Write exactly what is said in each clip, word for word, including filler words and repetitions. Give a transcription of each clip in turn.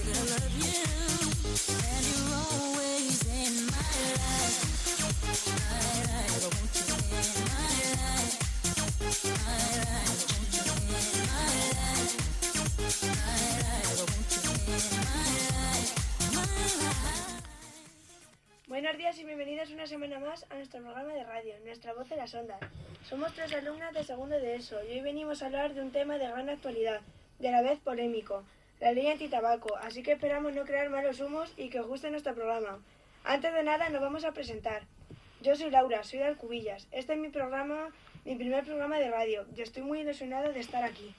Buenos días y bienvenidos una semana más a nuestro programa de radio, Nuestra Voz en las Ondas. Somos tres alumnas de segundo de ESO y hoy venimos a hablar de un tema de gran actualidad, de a la vez polémico, la ley antitabaco, así que esperamos no crear malos humos y que os guste nuestro programa. Antes de nada nos vamos a presentar. Yo soy Laura, soy de Alcubillas. Este es mi programa, mi primer programa de radio y estoy muy ilusionada de estar aquí.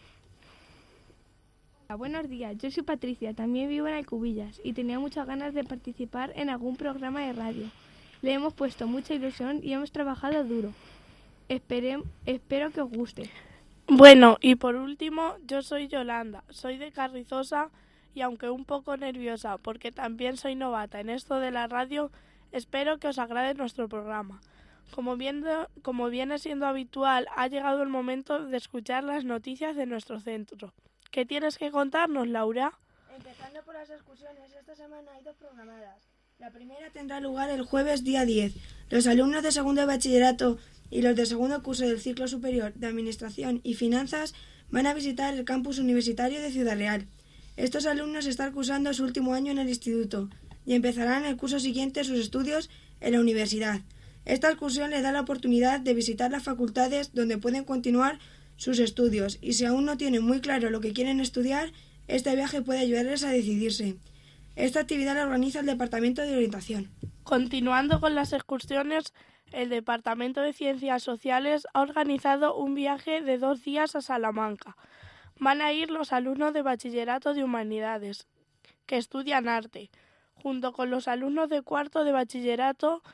Buenos días, yo soy Patricia, también vivo en Alcubillas y tenía muchas ganas de participar en algún programa de radio. Le hemos puesto mucha ilusión y hemos trabajado duro. Espere, espero que os guste. Bueno, y por último, yo soy Yolanda, soy de Carrizosa y aunque un poco nerviosa porque también soy novata en esto de la radio, espero que os agrade nuestro programa. Como, viendo, como viene siendo habitual, ha llegado el momento de escuchar las noticias de nuestro centro. ¿Qué tienes que contarnos, Laura? Empezando por las excursiones, esta semana hay dos programadas. La primera tendrá lugar el jueves día diez. Los alumnos de segundo de bachillerato y los de segundo curso del ciclo superior de Administración y Finanzas van a visitar el campus universitario de Ciudad Real. Estos alumnos están cursando su último año en el instituto y empezarán el curso siguiente sus estudios en la universidad. Esta excursión les da la oportunidad de visitar las facultades donde pueden continuar sus estudios y si aún no tienen muy claro lo que quieren estudiar, este viaje puede ayudarles a decidirse. Esta actividad la organiza el Departamento de Orientación. Continuando con las excursiones, el Departamento de Ciencias Sociales ha organizado un viaje de dos días a Salamanca. Van a ir los alumnos de Bachillerato de Humanidades, que estudian arte, junto con los alumnos de cuarto de Bachillerato,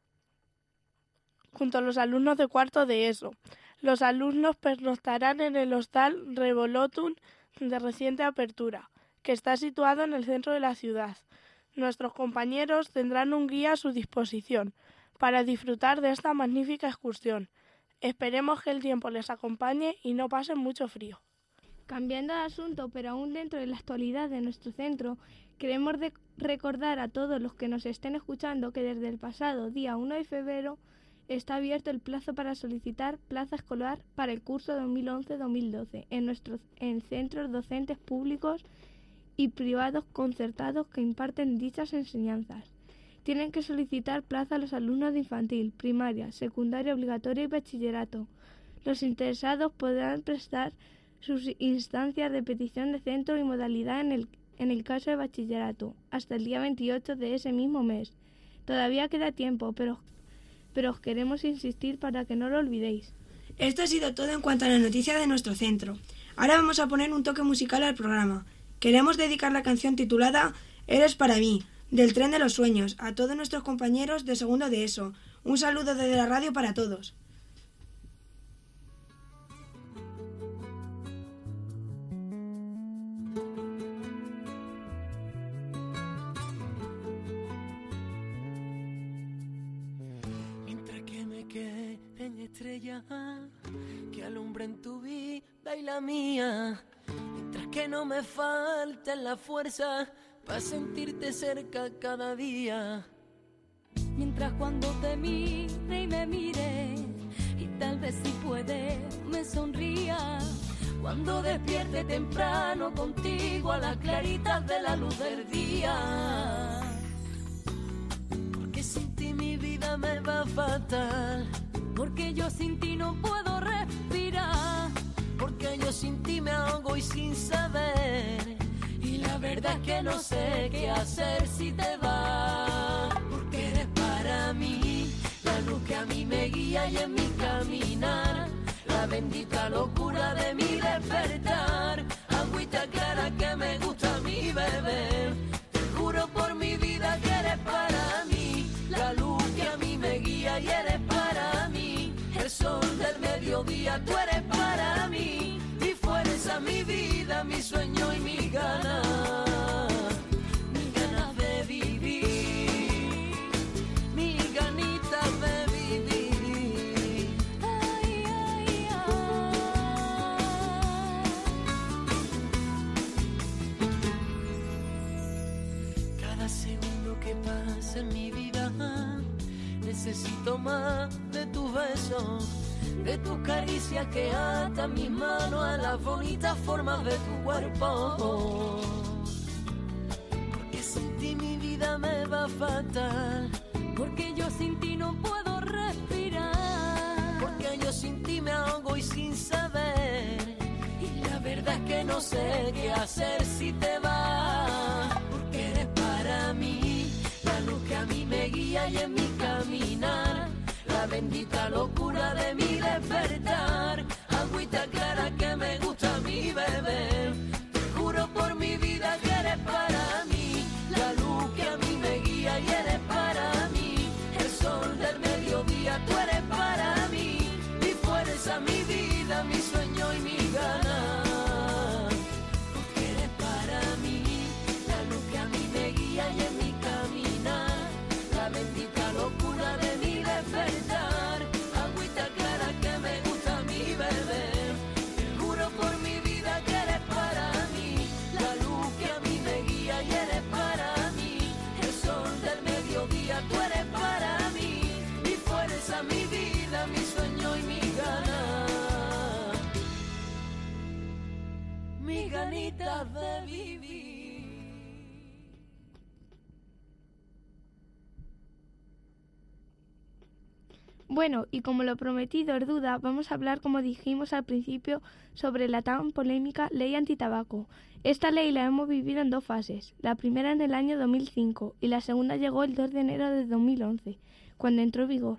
junto a los alumnos de cuarto de ESO. Los alumnos pernoctarán en el hostal Revolotum de reciente apertura, que está situado en el centro de la ciudad. Nuestros compañeros tendrán un guía a su disposición para disfrutar de esta magnífica excursión. Esperemos que el tiempo les acompañe y no pasen mucho frío. Cambiando de asunto, pero aún dentro de la actualidad de nuestro centro, queremos de- recordar a todos los que nos estén escuchando que desde el pasado día uno de febrero está abierto el plazo para solicitar plaza escolar para el curso dos mil once dos mil doce en nuestros en centros docentes públicos y privados concertados que imparten dichas enseñanzas. Tienen que solicitar plaza a los alumnos de infantil, primaria, secundaria obligatoria y bachillerato. Los interesados podrán prestar sus instancias de petición de centro y modalidad en el, en el caso de bachillerato hasta el día veintiocho de ese mismo mes. Todavía queda tiempo, pero pero os queremos insistir para que no lo olvidéis. Esto ha sido todo en cuanto a la noticia de nuestro centro. Ahora vamos a poner un toque musical al programa. Queremos dedicar la canción titulada Eres para mí, del Tren de los Sueños, a todos nuestros compañeros de segundo de ESO. Un saludo desde la radio para todos. Estrella que alumbren tu vida y la mía, mientras que no me falte la fuerza para sentirte cerca cada día. Mientras cuando te mire y me mire y tal vez si puede me sonría, cuando despierte temprano contigo a las claritas de la luz del día. Porque sin ti mi vida me va fatal, porque yo sin ti no puedo respirar, porque yo sin ti me ahogo y sin saber, y la verdad es que no sé qué hacer si te vas. Porque eres para mí la luz que a mí me guía y en mi caminar, la bendita locura de mi despertar, agüita clara que me gusta a mí beber. Te juro por mi vida que eres para mí la luz que a mí me guía y eres para mí el sol del mediodía. Tú eres para mí mi fuerza, mi vida, mi sueño y mi ganas, mi ganas de vivir, mi ganita de vivir. Ay, ay, ay. cada segundo que pasa en mi vida necesito más de tus besos, de tus caricias que atan mis manos a las bonitas formas de tu cuerpo. Porque sin ti mi vida me va fatal, porque yo sin ti no puedo respirar, porque yo sin ti me ahogo y sin saber, y la verdad es que no sé qué hacer si te vas, porque eres para mí la luz que a mí me guía y en mi caminar, la bendita locura de mi despertar, agüita clara que me gusta a mí beber, te juro por mi vida que eres para mí, la luz que a mí me guía y eres para mí, el sol del mediodía, tú eres para mí, mi fuerza, mi vida, mi sueño y mi gana, porque eres para mí, la luz que a mí me guía y en mi caminar, la bendita locura de mi despertar, agüita clara que me gusta a mí beber, te juro por mi vida que eres para mí, la luz que a mí me guía y eres para mí, el sol del mediodía, tú eres para mí, mi fuerza, mi vida, mi sueño y mi gana, mis ganitas de vivir. Bueno, y como lo prometido es duda, vamos a hablar, como dijimos al principio, sobre la tan polémica ley antitabaco. Esta ley la hemos vivido en dos fases. La primera en el año dos mil cinco y la segunda llegó el dos de enero de dos mil once, cuando entró en vigor.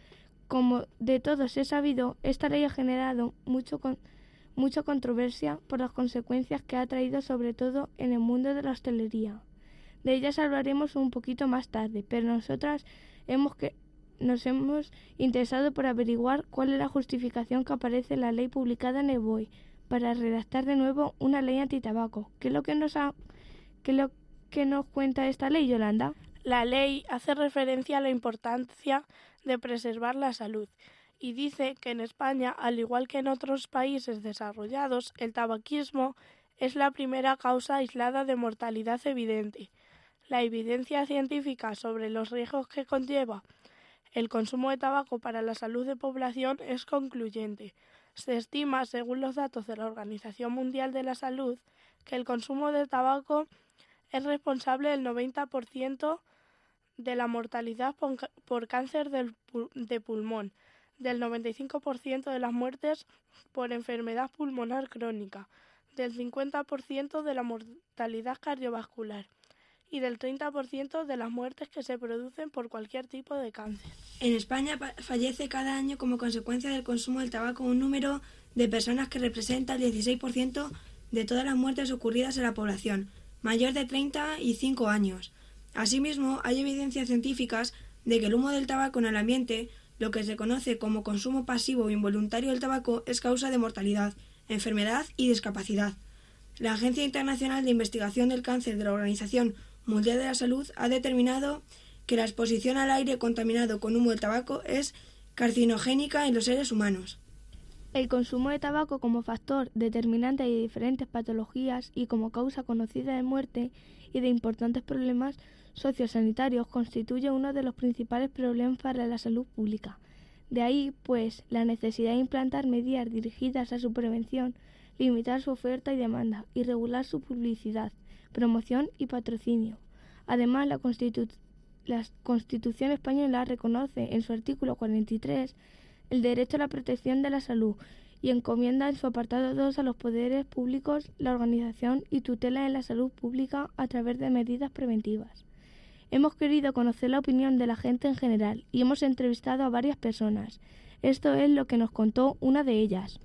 Como de todos es sabido, esta ley ha generado mucho con, mucha controversia por las consecuencias que ha traído, sobre todo en el mundo de la hostelería. De ellas hablaremos un poquito más tarde, pero nosotras hemos que nos hemos interesado por averiguar cuál es la justificación que aparece en la ley publicada en el B O E para redactar de nuevo una ley antitabaco. ¿Qué es lo que nos ha, qué es lo que nos cuenta esta ley, Yolanda? La ley hace referencia a la importancia de preservar la salud y dice que en España, al igual que en otros países desarrollados, el tabaquismo es la primera causa aislada de mortalidad evidente. La evidencia científica sobre los riesgos que conlleva el consumo de tabaco para la salud de población es concluyente. Se estima, según los datos de la Organización Mundial de la Salud, que el consumo de tabaco es responsable del noventa por ciento de la mortalidad por cáncer del pu- de pulmón, del noventa y cinco por ciento de las muertes por enfermedad pulmonar crónica, del cincuenta por ciento de la mortalidad cardiovascular y del treinta por ciento de las muertes que se producen por cualquier tipo de cáncer. En España fallece cada año como consecuencia del consumo del tabaco un número de personas que representa el dieciséis por ciento de todas las muertes ocurridas en la población, mayor de treinta y cinco años. Asimismo, hay evidencias científicas de que el humo del tabaco en el ambiente, lo que se conoce como consumo pasivo o involuntario del tabaco, es causa de mortalidad, enfermedad y discapacidad. La Agencia Internacional de Investigación del Cáncer de la Organización Mundial de la Salud ha determinado que la exposición al aire contaminado con humo de tabaco es carcinogénica en los seres humanos. El consumo de tabaco como factor determinante de diferentes patologías y como causa conocida de muerte y de importantes problemas sociosanitarios constituye uno de los principales problemas para la salud pública. De ahí, pues, la necesidad de implantar medidas dirigidas a su prevención, limitar su oferta y demanda y regular su publicidad, promoción y patrocinio. Además, la, Constitu- la Constitución española reconoce en su artículo cuarenta y tres el derecho a la protección de la salud y encomienda en su apartado dos a los poderes públicos la organización y tutela de la salud pública a través de medidas preventivas. Hemos querido conocer la opinión de la gente en general y hemos entrevistado a varias personas. Esto es lo que nos contó una de ellas.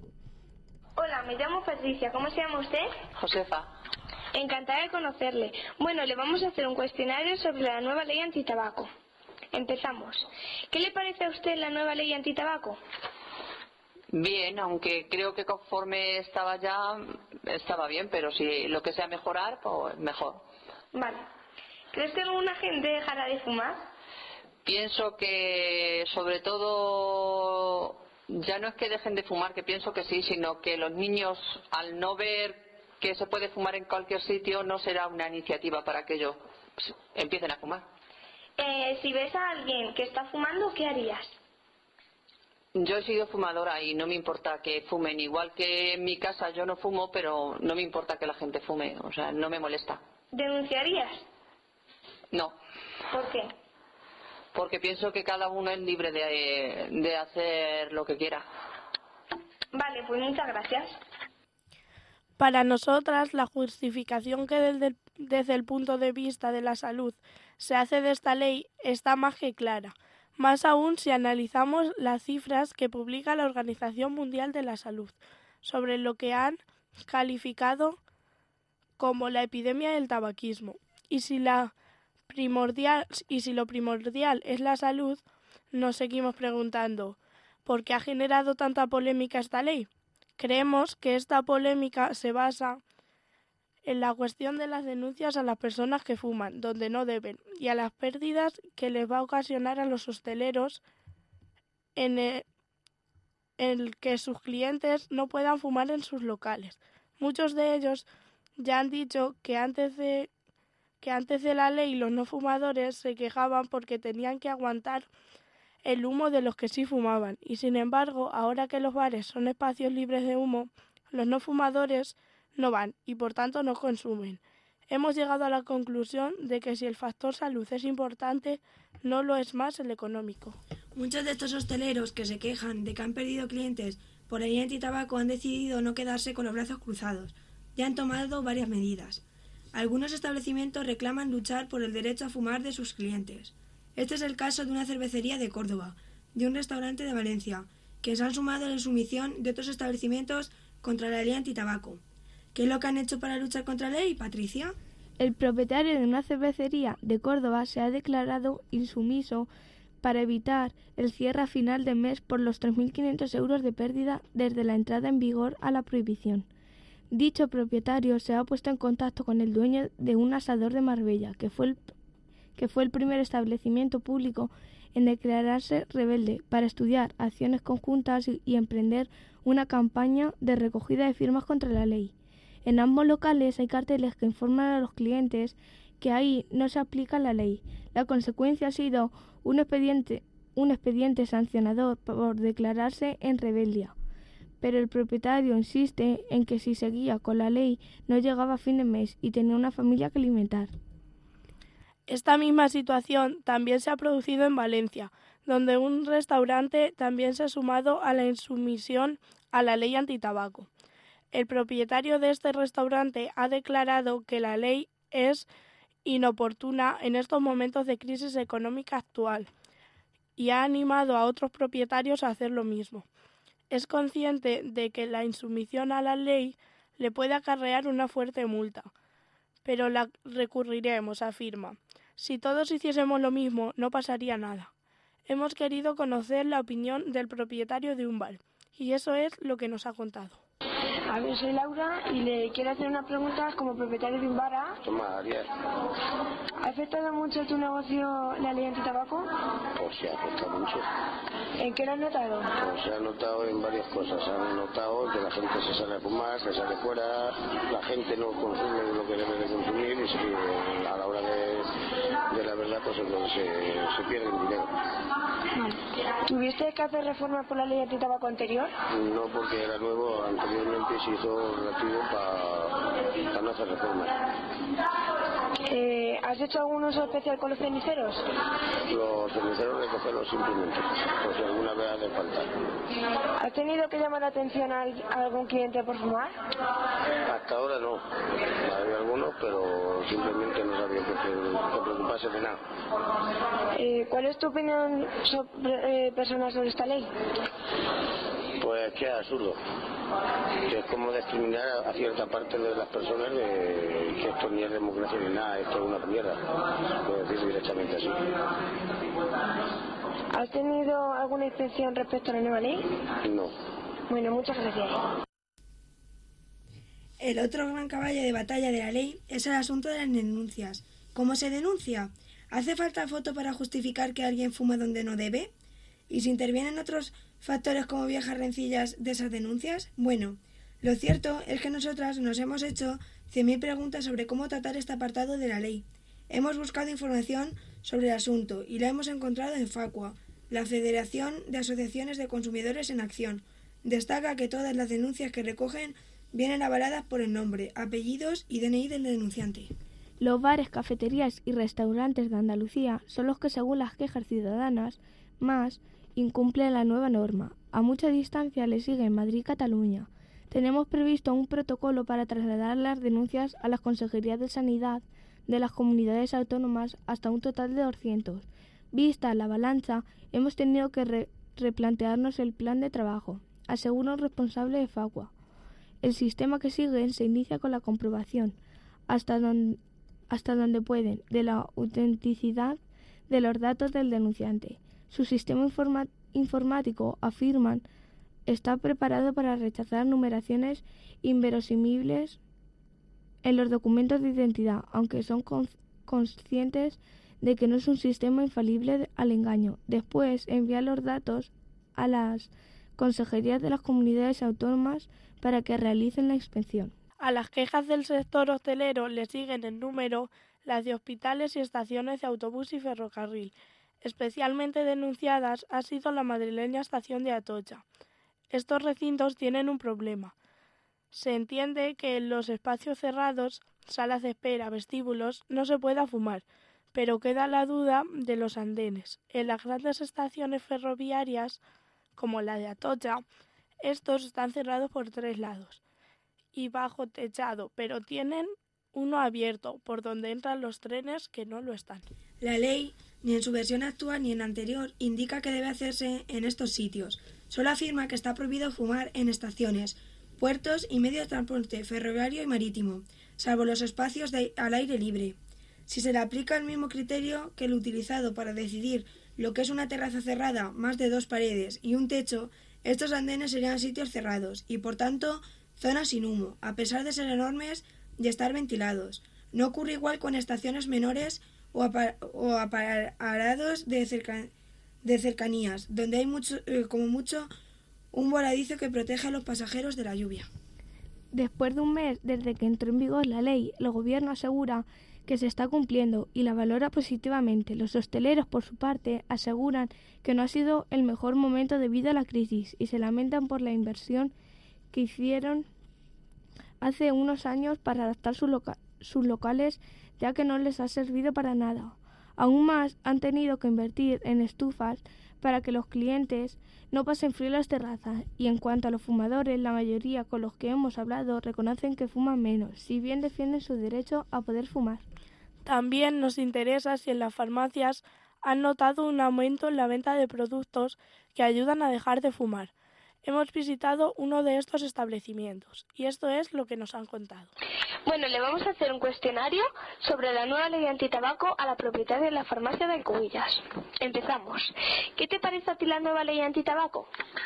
Hola, me llamo Patricia. ¿Cómo se llama usted? Josefa. Encantada de conocerle. Bueno, le vamos a hacer un cuestionario sobre la nueva ley antitabaco. Empezamos. ¿Qué le parece a usted la nueva ley antitabaco? Bien, aunque creo que conforme estaba ya, estaba bien, pero si lo que sea mejorar, pues mejor. Vale. ¿Crees que alguna gente dejará de fumar? Pienso que, sobre todo, ya no es que dejen de fumar, que pienso que sí, sino que los niños, al no ver que se puede fumar en cualquier sitio no será una iniciativa para que ellos pues, empiecen a fumar. Eh, si ves a alguien que está fumando, ¿qué harías? Yo he sido fumadora y no me importa que fumen. Igual que en mi casa yo no fumo, pero no me importa que la gente fume. O sea, no me molesta. ¿Denunciarías? No. ¿Por qué? Porque pienso que cada uno es libre de, de hacer lo que quiera. Vale, pues muchas gracias. Para nosotras, la justificación que desde, desde el punto de vista de la salud se hace de esta ley está más que clara. Más aún si analizamos las cifras que publica la Organización Mundial de la Salud sobre lo que han calificado como la epidemia del tabaquismo. Y si, la primordial, y si lo primordial es la salud, nos seguimos preguntando ¿por qué ha generado tanta polémica esta ley? Creemos que esta polémica se basa en la cuestión de las denuncias a las personas que fuman, donde no deben, y a las pérdidas que les va a ocasionar a los hosteleros en el, en el que sus clientes no puedan fumar en sus locales. Muchos de ellos ya han dicho que antes de, que antes de la ley los no fumadores se quejaban porque tenían que aguantar el humo de los que sí fumaban, y sin embargo, ahora que los bares son espacios libres de humo, los no fumadores no van y por tanto no consumen. Hemos llegado a la conclusión de que si el factor salud es importante, no lo es más el económico. Muchos de estos hosteleros que se quejan de que han perdido clientes por la ley antitabaco han decidido no quedarse con los brazos cruzados. Ya han tomado varias medidas. Algunos establecimientos reclaman luchar por el derecho a fumar de sus clientes. Este es el caso de una cervecería de Córdoba, de un restaurante de Valencia, que se han sumado a la sumisión de otros establecimientos contra la ley antitabaco. ¿Qué es lo que han hecho para luchar contra la ley, Patricia? El propietario de una cervecería de Córdoba se ha declarado insumiso para evitar el cierre a final de mes por los tres mil quinientos euros de pérdida desde la entrada en vigor a la prohibición. Dicho propietario se ha puesto en contacto con el dueño de un asador de Marbella, que fue el, que fue el primer establecimiento público en declararse rebelde, para estudiar acciones conjuntas y, y emprender una campaña de recogida de firmas contra la ley. En ambos locales hay carteles que informan a los clientes que ahí no se aplica la ley. La consecuencia ha sido un expediente, un expediente sancionador por declararse en rebeldía. Pero el propietario insiste en que si seguía con la ley no llegaba a fin de mes y tenía una familia que alimentar. Esta misma situación también se ha producido en Valencia, donde un restaurante también se ha sumado a la insumisión a la ley antitabaco. El propietario de este restaurante ha declarado que la ley es inoportuna en estos momentos de crisis económica actual y ha animado a otros propietarios a hacer lo mismo. Es consciente de que la insumisión a la ley le puede acarrear una fuerte multa, pero la recurriremos, afirma. Si todos hiciésemos lo mismo, no pasaría nada. Hemos querido conocer la opinión del propietario de un bar, y eso es lo que nos ha contado. A ver, soy Laura y le quiero hacer una pregunta como propietario de un bar. Toma, Ariel. ¿Ha afectado mucho tu negocio la ley antitabaco? Pues sí, ha afectado mucho. ¿En qué lo has notado? Pues se ha notado en varias cosas. Se ha notado que la gente se sale a fumar, se sale fuera, la gente no consume lo que debe de consumir y se, a la hora de, de la verdad pues se, se pierde el dinero. Vale. ¿Tuviste que hacer reforma por la ley antitabaco anterior? No, porque era nuevo, anteriormente se hizo relativo para pa no hacer reformas. Eh, ¿Has hecho algún uso especial con los ceniceros? Los ceniceros recogerlos simplemente, por si alguna vez hace falta. ¿Has tenido que llamar la atención a algún cliente por fumar? Hasta ahora no. Había algunos, pero simplemente no sabía que, que preocuparse de nada. Eh, ¿Cuál es tu opinión sobre, eh, personal sobre esta ley? Pues que es absurdo. Que es como discriminar a cierta parte de las personas de que esto ni es democracia ni nada, esto es una mierda. Puedo decir directamente así. ¿Has tenido alguna excepción respecto a la nueva ley? No. Bueno, muchas gracias. El otro gran caballo de batalla de la ley es el asunto de las denuncias. ¿Cómo se denuncia? ¿Hace falta foto para justificar que alguien fuma donde no debe? ¿Y si intervienen otros factores como viejas rencillas de esas denuncias? Bueno, Lo cierto es que nosotras nos hemos hecho cien mil preguntas sobre cómo tratar este apartado de la ley. Hemos buscado información sobre el asunto y la hemos encontrado en Facua, la Federación de Asociaciones de Consumidores en Acción. Destaca que todas las denuncias que recogen vienen avaladas por el nombre, apellidos y D N I del denunciante. Los bares, cafeterías y restaurantes de Andalucía son los que, según las quejas ciudadanas, más incumplen la nueva norma. A mucha distancia le siguen Madrid y Cataluña. Tenemos previsto un protocolo para trasladar las denuncias a las consejerías de Sanidad de las comunidades autónomas, hasta un total de doscientos. Vista la avalancha, hemos tenido que re- replantearnos el plan de trabajo, asegura un responsable de Facua. El sistema que siguen se inicia con la comprobación, hasta donde, hasta donde pueden, de la autenticidad de los datos del denunciante. Su sistema informa- informático, afirman, está preparado para rechazar numeraciones inverosímiles en los documentos de identidad, aunque son con- conscientes de que no es un sistema infalible al engaño. Después envía los datos a las consejerías de las comunidades autónomas para que realicen la inspección. A las quejas del sector hostelero le siguen en número las de hospitales y estaciones de autobús y ferrocarril. Especialmente denunciadas ha sido la madrileña estación de Atocha. Estos recintos tienen un problema. Se entiende que en los espacios cerrados, salas de espera, vestíbulos, no se pueda fumar, pero queda la duda de los andenes. En las grandes estaciones ferroviarias, como la de Atocha, estos están cerrados por tres lados y bajo techado, pero tienen uno abierto, por donde entran los trenes que no lo están. La ley, ni en su versión actual ni en la anterior, indica que debe hacerse en estos sitios. Solo afirma que está prohibido fumar en estaciones, puertos y medios de transporte ferroviario y marítimo, salvo los espacios de, al aire libre. Si se le aplica el mismo criterio que el utilizado para decidir lo que es una terraza cerrada, más de dos paredes y un techo, estos andenes serían sitios cerrados y, por tanto, zonas sin humo, a pesar de ser enormes y estar ventilados. No ocurre igual con estaciones menores o, apa- o aparados de, cerca- de cercanías, donde hay mucho, eh, como mucho un voladizo que protege a los pasajeros de la lluvia. Después de un mes desde que entró en vigor la ley, el Gobierno asegura que se está cumpliendo y la valora positivamente. Los hosteleros, por su parte, aseguran que no ha sido el mejor momento debido a la crisis y se lamentan por la inversión que hicieron hace unos años para adaptar sus, loca- sus locales, ya que no les ha servido para nada. Aún más, han tenido que invertir en estufas para que los clientes no pasen frío en las terrazas. Y en cuanto a los fumadores, la mayoría con los que hemos hablado reconocen que fuman menos, si bien defienden su derecho a poder fumar. También nos interesa si en las farmacias han notado un aumento en la venta de productos que ayudan a dejar de fumar. Hemos visitado uno de estos establecimientos y esto es lo que nos han contado. Bueno, le vamos a hacer un cuestionario sobre la nueva ley antitabaco a la propietaria de la farmacia de Alcobillas. Empezamos. ¿Qué te parece a ti la nueva ley antitabaco?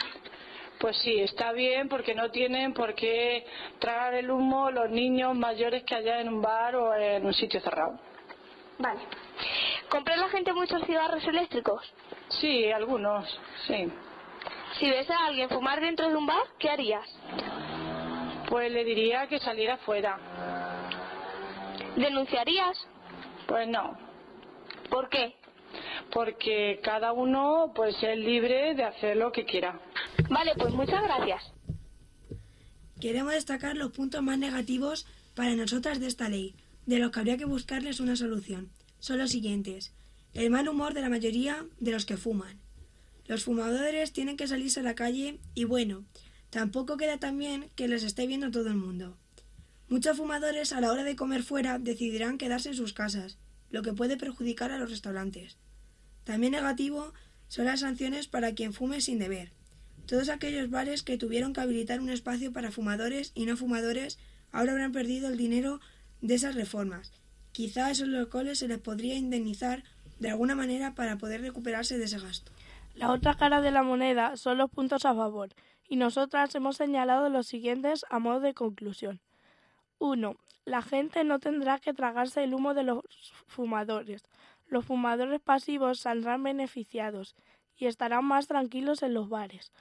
Pues sí, está bien porque no tienen por qué tragar el humo los niños mayores que haya en un bar o en un sitio cerrado. Vale. ¿Compra la gente muchos cigarros eléctricos? Sí, algunos, sí. Si ves a alguien fumar dentro de un bar, ¿qué harías? Pues le diría que saliera fuera. ¿Denunciarías? Pues no. ¿Por qué? Porque cada uno pues es libre de hacer lo que quiera. Vale, pues muchas gracias. Queremos destacar los puntos más negativos para nosotras de esta ley, de los que habría que buscarles una solución. Son los siguientes: el mal humor de la mayoría de los que fuman. Los fumadores tienen que salirse a la calle y, bueno, tampoco queda tan bien que les esté viendo todo el mundo. Muchos fumadores a la hora de comer fuera decidirán quedarse en sus casas, lo que puede perjudicar a los restaurantes. También negativo son las sanciones para quien fume sin deber. Todos aquellos bares que tuvieron que habilitar un espacio para fumadores y no fumadores ahora habrán perdido el dinero de esas reformas. Quizá a esos locales se les podría indemnizar de alguna manera para poder recuperarse de ese gasto. La otra cara de la moneda son los puntos a favor, y nosotras hemos señalado los siguientes a modo de conclusión. uno. La gente no tendrá que tragarse el humo de los fumadores. Los fumadores pasivos saldrán beneficiados y estarán más tranquilos en los bares.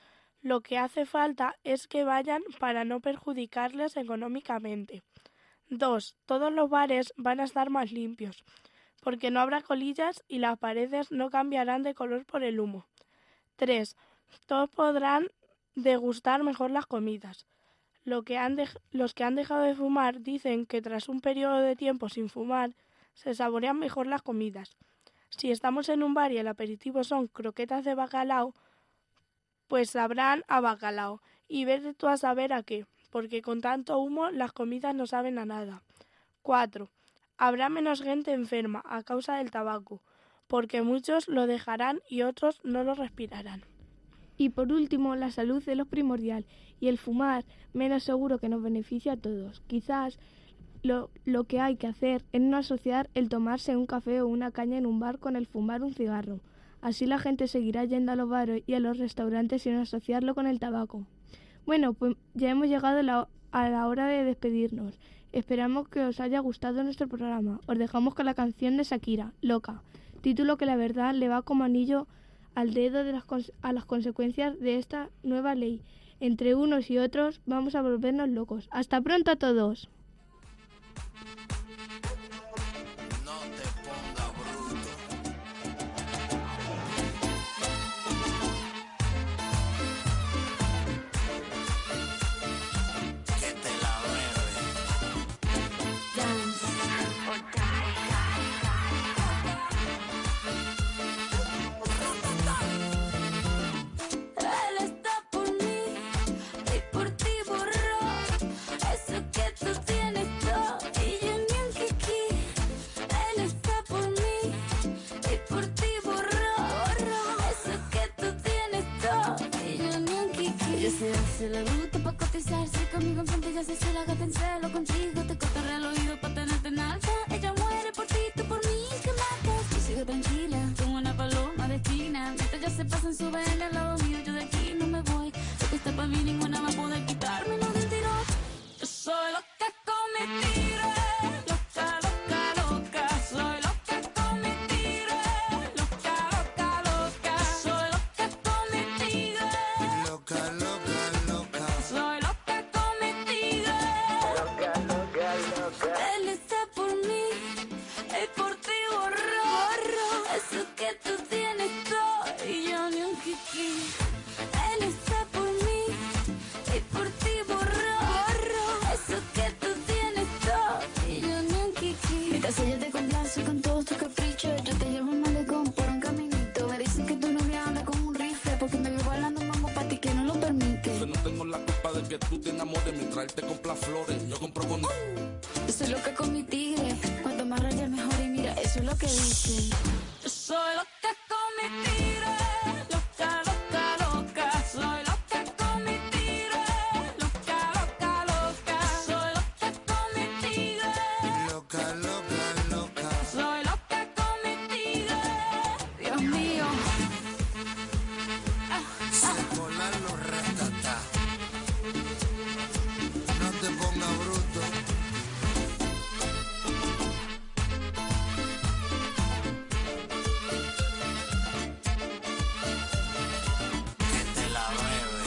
Lo que hace falta es que vayan para no perjudicarles económicamente. Dos. Todos los bares van a estar más limpios, porque no habrá colillas y las paredes no cambiarán de color por el humo. Tres. Todos podrán degustar mejor las comidas. Lo que han dej- los que han dejado de fumar dicen que tras un periodo de tiempo sin fumar se saborean mejor las comidas. Si estamos en un bar y el aperitivo son croquetas de bacalao, pues sabrán a bacalao, y vete tú a saber a qué, porque con tanto humo las comidas no saben a nada. Cuatro. Habrá menos gente enferma a causa del tabaco, porque muchos lo dejarán y otros no lo respirarán. Y por último, la salud es lo primordial, y el fumar menos seguro que nos beneficia a todos. Quizás lo, lo que hay que hacer es no asociar el tomarse un café o una caña en un bar con el fumar un cigarro. Así la gente seguirá yendo a los bares y a los restaurantes sin asociarlo con el tabaco. Bueno, pues ya hemos llegado a la, a la hora de despedirnos. Esperamos que os haya gustado nuestro programa. Os dejamos con la canción de Shakira, Loca, título que la verdad le va como anillo al dedo de las, a las consecuencias de esta nueva ley. Entre unos y otros vamos a volvernos locos. ¡Hasta pronto a todos! Se la bruta pa' cotizarse conmigo enfrente, ya se la gata en celo contigo. Te cortaré el oído pa' tenerte en alta. Ella muere por ti, tú por mí, que matas. Yo sigo tranquila, como una paloma de esquina. Mientras ya se pasan, suben al lado mío. Yo de aquí no me voy, lo que está pa' mí ninguna va a poder quitarme lo del tiro. Yo soy loca con mi tiro. Loca, loca, loca. Soy loca con mi tiro. Loca, loca, loca. Soy loca con mi tiro. Loca, loca. Soy loca con mi tigre. Loca, loca, loca. Él está por mí y por ti borró, borró. Eso que tú tienes todo y yo ni un kiki. Él está por mí y por ti borró, borró. Eso que tú tienes todo y yo ni un kiki. Mientras ella te complace con todos tus caprichos, yo te llevo un malecón por un caminito. Me dicen que tu novia anda con un rifle porque me veo bailando mambo pa' ti que no lo permite. Yo no tengo la culpa de que tú te enamores mientras él te compra flores. Yo compro con... Yo soy loca con mi tigre, cuanto más rayas mejor y mira, eso es lo que dicen. Yo soy loca con mi tigre, loca, loca, loca. Soy loca con mi tigre, loca, loca, loca. Soy loca con mi tigre, Loca, loca, loca. soy loca con mi tigre. Dios mío. Ah, ah. Se colan los ratatá. No te pongas bruto. Que te la bebe.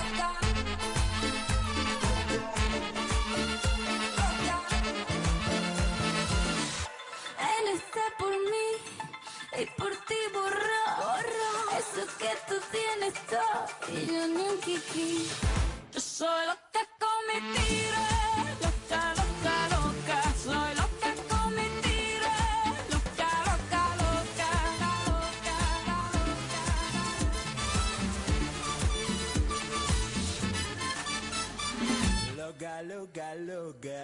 Él está por mí y por ti borró, borró. Eso que tú tienes todo y yo ni un kiki. Yo soy loca con mi tigre, loca, loca, loca. Soy loca con mi tigre, loca, loca, loca, loca, loca. Loca, loca, loca.